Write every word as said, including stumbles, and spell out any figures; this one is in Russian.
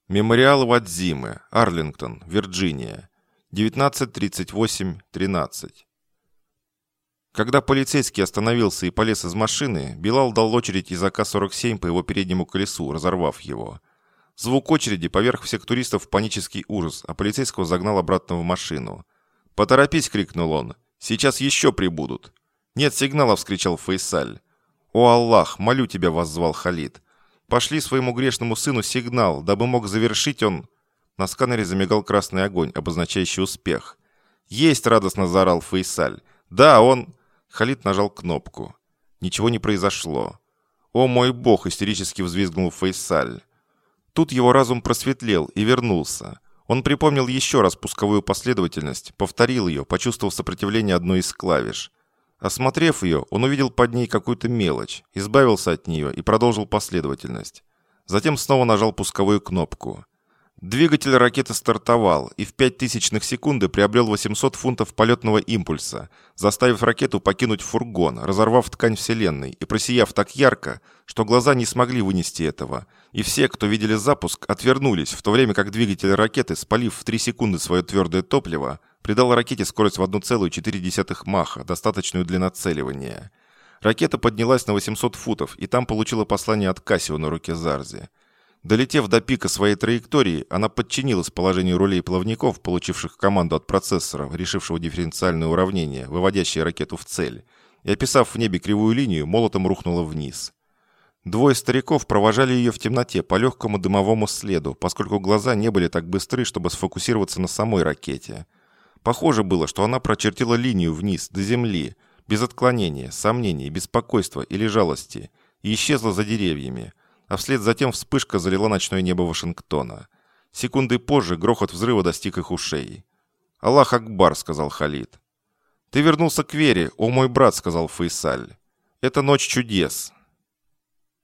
Мемориал Вадзимы, Арлингтон, Вирджиния. девятнадцать тридцать восемь тринадцать. Когда полицейский остановился и полез из машины, Билал дал очередь из А К сорок семь по его переднему колесу, разорвав его. Звук очереди поверг всех туристов в панический ужас, а полицейского загнал обратно в машину. «Поторопись!» — крикнул он. «Сейчас еще прибудут!» «Нет сигнала!» — вскричал Фейсаль. «О Аллах! Молю тебя!» — воззвал Халид. «Пошли своему грешному сыну сигнал, дабы мог завершить он...» На сканере замигал красный огонь, обозначающий успех. «Есть!» — радостно заорал Фейсаль. «Да, он...» Халид нажал кнопку. Ничего не произошло. «О мой бог!» — истерически взвизгнул Фейсаль. Тут его разум просветлел и вернулся. Он припомнил еще раз пусковую последовательность, повторил ее, почувствовав сопротивление одной из клавиш. Осмотрев ее, он увидел под ней какую-то мелочь, избавился от нее и продолжил последовательность. Затем снова нажал пусковую кнопку. Двигатель ракеты стартовал и в пять тысячных секунды приобрел восемьсот фунтов полетного импульса, заставив ракету покинуть фургон, разорвав ткань Вселенной и просияв так ярко, что глаза не смогли вынести этого, и все, кто видели запуск, отвернулись, в то время как двигатель ракеты, спалив в три секунды свое твердое топливо, придал ракете скорость в одна целая четыре десятых маха, достаточную для нацеливания. Ракета поднялась на восемьсот футов и там получила послание от Кассио на руке Зарзи. Долетев до пика своей траектории, она подчинилась положению рулей плавников, получивших команду от процессора, решившего дифференциальное уравнение, выводящее ракету в цель, и, описав в небе кривую линию, молотом рухнула вниз. Двое стариков провожали ее в темноте по легкому дымовому следу, поскольку глаза не были так быстры, чтобы сфокусироваться на самой ракете. Похоже было, что она прочертила линию вниз, до земли, без отклонения, сомнений, беспокойства или жалости, и исчезла за деревьями, а вслед за тем вспышка залила ночное небо Вашингтона. Секунды позже грохот взрыва достиг их ушей. «Аллах Акбар», — сказал Халид. «Ты вернулся к вере, о мой брат», — сказал Фейсаль. «Это ночь чудес.